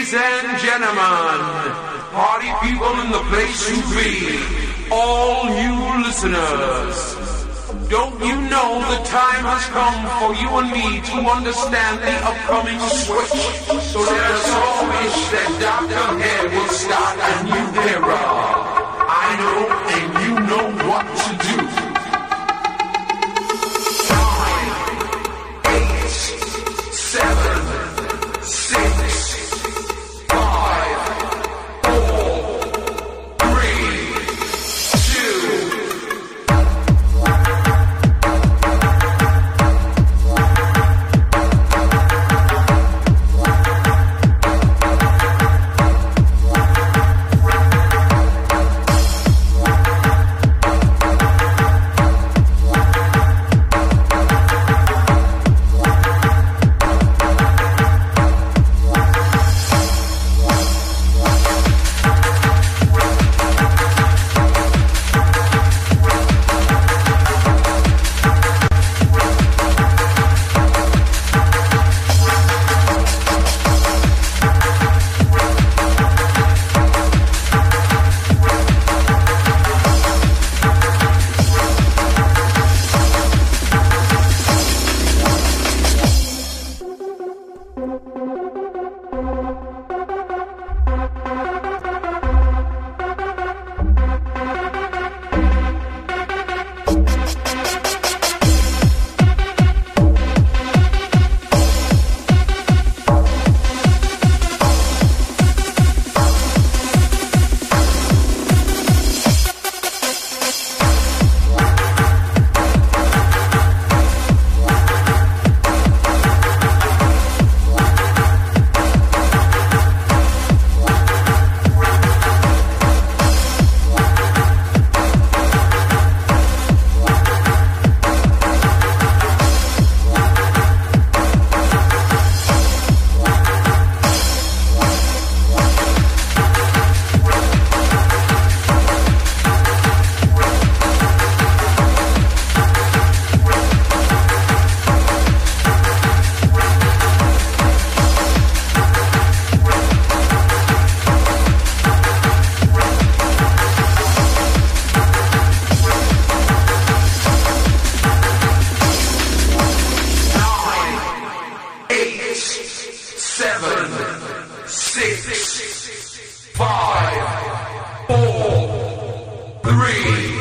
Ladies and gentlemen, party people in the place to be, all you listeners, don't you know the time has come for you and me to understand the upcoming switch? So let us all wish that Dr. Head will start a new era. I know and you know what to do. 9, 8, 7, 6, 5, 4, 3